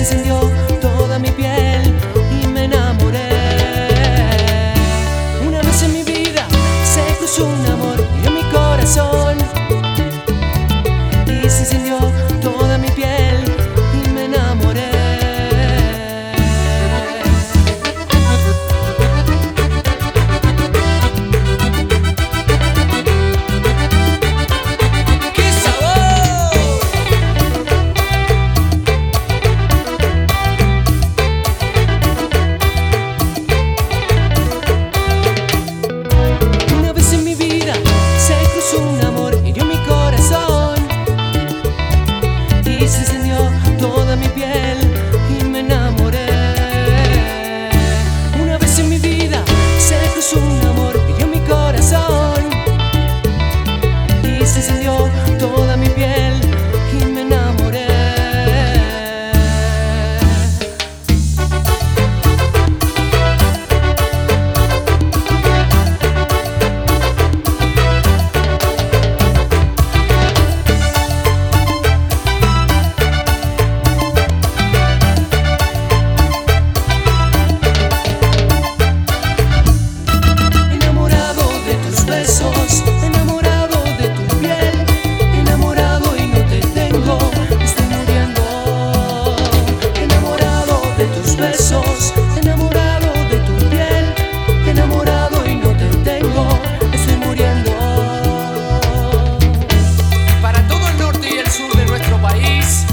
encendió toda mi piel y me enamoré. Una vez en mi vida se cruzó un amor y en mi corazón, y se encendió toda mi piel y me enamoré. Un amor hirió mi corazón y se encendió toda mi piel y me enamoré. Una vez en mi vida se cruzó un amor hirió mi corazón y se encendió toda mi piel y me enamoré. Enamorado de tu piel, enamorado y no te tengo, estoy muriendo. Enamorado de tus besos, enamorado de tu piel, enamorado y no te tengo, estoy muriendo. Para todo el norte y el sur de nuestro país.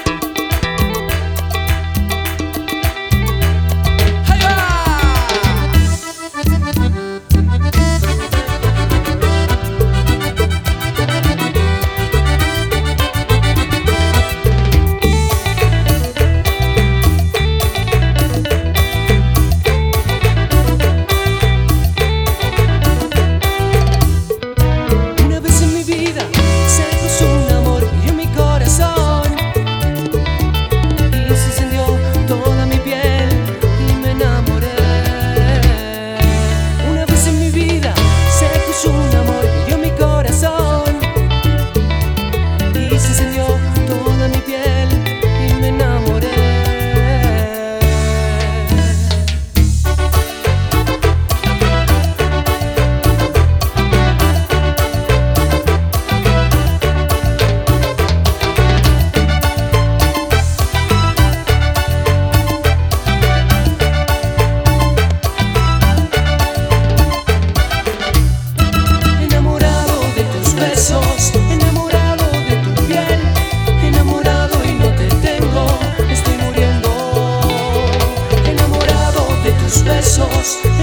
Enamorado de tu piel, enamorado y no te tengo, estoy muriendo. Enamorado de tus besos.